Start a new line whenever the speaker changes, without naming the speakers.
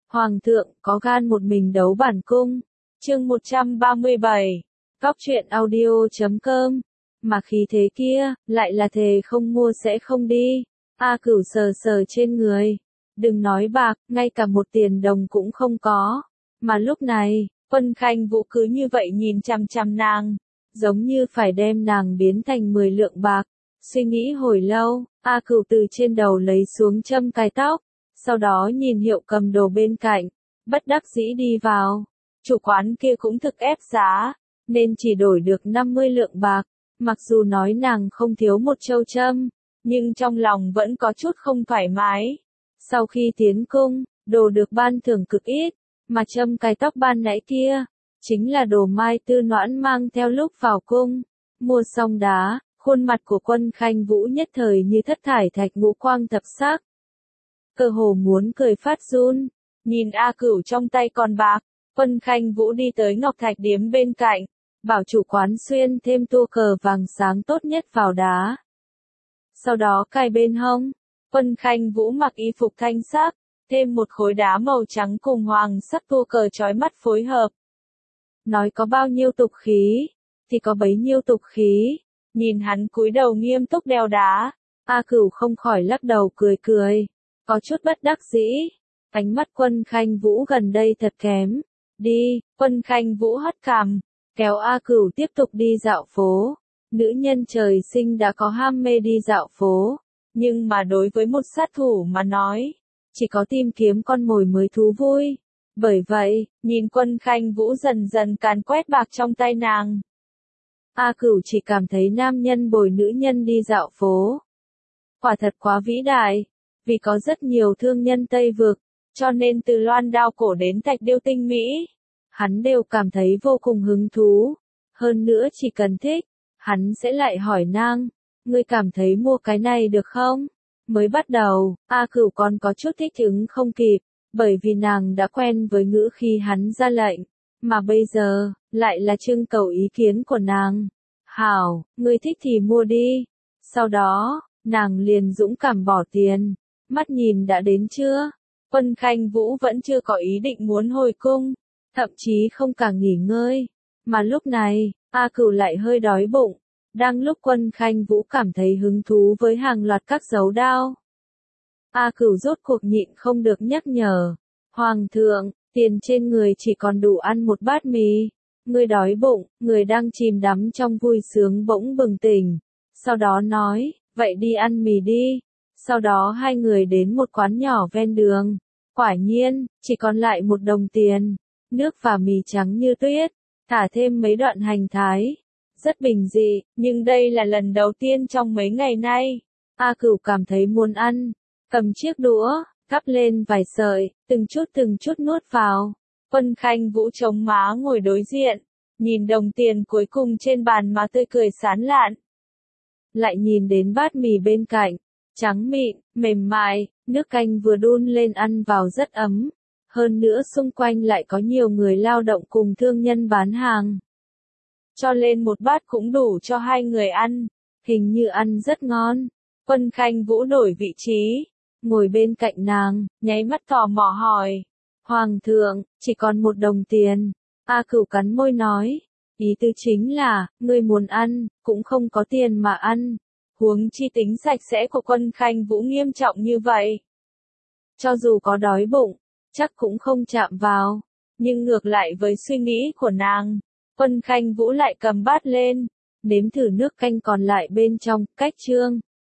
Hoàng thượng có gan một mình đấu bản cung. Chương 137. Cóc truyện audio.com. Mà khí thế kia, lại là thề không mua sẽ không đi. A Cửu sờ sờ trên người. Đừng nói bạc, ngay cả một tiền đồng cũng không có. Mà lúc này, Quân Khanh Vũ cứ như vậy nhìn chằm chằm nàng, giống như phải đem nàng biến thành 10 lượng bạc. Suy nghĩ hồi lâu, A Cửu từ trên đầu lấy xuống châm cài tóc, sau đó nhìn hiệu cầm đồ bên cạnh, bất đắc dĩ đi vào. Chủ quán kia cũng thực ép giá, nên chỉ đổi được 50 lượng bạc. Mặc dù nói nàng không thiếu một châu châm, nhưng trong lòng vẫn có chút không thoải mái. Sau khi tiến cung, đồ được ban thưởng cực ít, mà châm cài tóc ban nãy kia, chính là đồ Mai Tư Noãn mang theo lúc vào cung. Mua xong đá, khuôn mặt của Quân Khanh Vũ nhất thời như thất thải thạch ngũ quang thập sắc. Cơ hồ muốn cười phát run, nhìn A Cửu trong tay còn bạc, Quân Khanh Vũ đi tới Ngọc Thạch Điếm bên cạnh, bảo chủ quán xuyên thêm tua cờ vàng sáng tốt nhất vào đá. Sau đó cài bên hông, Quân Khanh Vũ mặc y phục thanh sắc, thêm một khối đá màu trắng cùng hoàng sắc tua cờ chói mắt phối hợp. Nói có bao nhiêu tục khí, thì có bấy nhiêu tục khí. Nhìn hắn cúi đầu nghiêm túc đeo đá, A Cửu không khỏi lắc đầu cười cười, có chút bất đắc dĩ. Ánh mắt Quân Khanh Vũ gần đây thật kém. Đi, Quân Khanh Vũ hất cằm, kéo A Cửu tiếp tục đi dạo phố. Nữ nhân trời sinh đã có ham mê đi dạo phố, nhưng mà đối với một sát thủ mà nói, chỉ có tìm kiếm con mồi mới thú vui. Bởi vậy, nhìn Quân Khanh Vũ dần dần càn quét bạc trong tay nàng, A Cửu chỉ cảm thấy nam nhân bồi nữ nhân đi dạo phố quả thật quá vĩ đại. Vì có rất nhiều thương nhân Tây Vực, cho nên từ loan đao cổ đến thạch điêu tinh mỹ, hắn đều cảm thấy vô cùng hứng thú. Hơn nữa chỉ cần thích, hắn sẽ lại hỏi nàng, ngươi cảm thấy mua cái này được không? Mới bắt đầu, A Cửu còn có chút thích ứng không kịp, bởi vì nàng đã quen với ngữ khi hắn ra lệnh, mà bây giờ, lại là trưng cầu ý kiến của nàng. Hảo, ngươi thích thì mua đi. Sau đó, nàng liền dũng cảm bỏ tiền. Mắt nhìn đã đến trưa, Quân Khanh Vũ vẫn chưa có ý định muốn hồi cung, thậm chí không cả nghỉ ngơi. Mà lúc này, A Cửu lại hơi đói bụng. Đang lúc Quân Khanh Vũ cảm thấy hứng thú với hàng loạt các dấu đao, A Cửu rốt cuộc nhịn không được nhắc nhở. Hoàng thượng, tiền trên người chỉ còn đủ ăn một bát mì. Người đói bụng, người đang chìm đắm trong vui sướng bỗng bừng tỉnh. Sau đó nói, vậy đi ăn mì đi. Sau đó hai người đến một quán nhỏ ven đường. Quả nhiên, chỉ còn lại 1 đồng tiền. Nước và mì trắng như tuyết, thả thêm mấy đoạn hành thái. Rất bình dị, nhưng đây là lần đầu tiên trong mấy ngày nay. A Cửu cảm thấy muốn ăn. Cầm chiếc đũa, gắp lên vài sợi, từng chút nuốt vào. Quân Khanh Vũ chống má ngồi đối diện, nhìn đồng tiền cuối cùng trên bàn mà tươi cười sán lạn. Lại nhìn đến bát mì bên cạnh, trắng mịn, mềm mại, nước canh vừa đun lên ăn vào rất ấm. Hơn nữa xung quanh lại có nhiều người lao động cùng thương nhân bán hàng. Cho lên một bát cũng đủ cho hai người ăn, hình như ăn rất ngon. Quân Khanh Vũ đổi vị trí, ngồi bên cạnh nàng, nháy mắt tò mò hỏi. Hoàng thượng, chỉ còn 1 đồng tiền. A Cửu cắn môi nói, ý tứ chính là, ngươi muốn ăn, cũng không có tiền mà ăn. Huống chi tính sạch sẽ của Quân Khanh Vũ nghiêm trọng như vậy. Cho dù có đói bụng, chắc cũng không chạm vào. Nhưng ngược lại với suy nghĩ của nàng, Quân Khanh Vũ lại cầm bát lên, nếm thử nước canh còn lại bên trong, cách trương.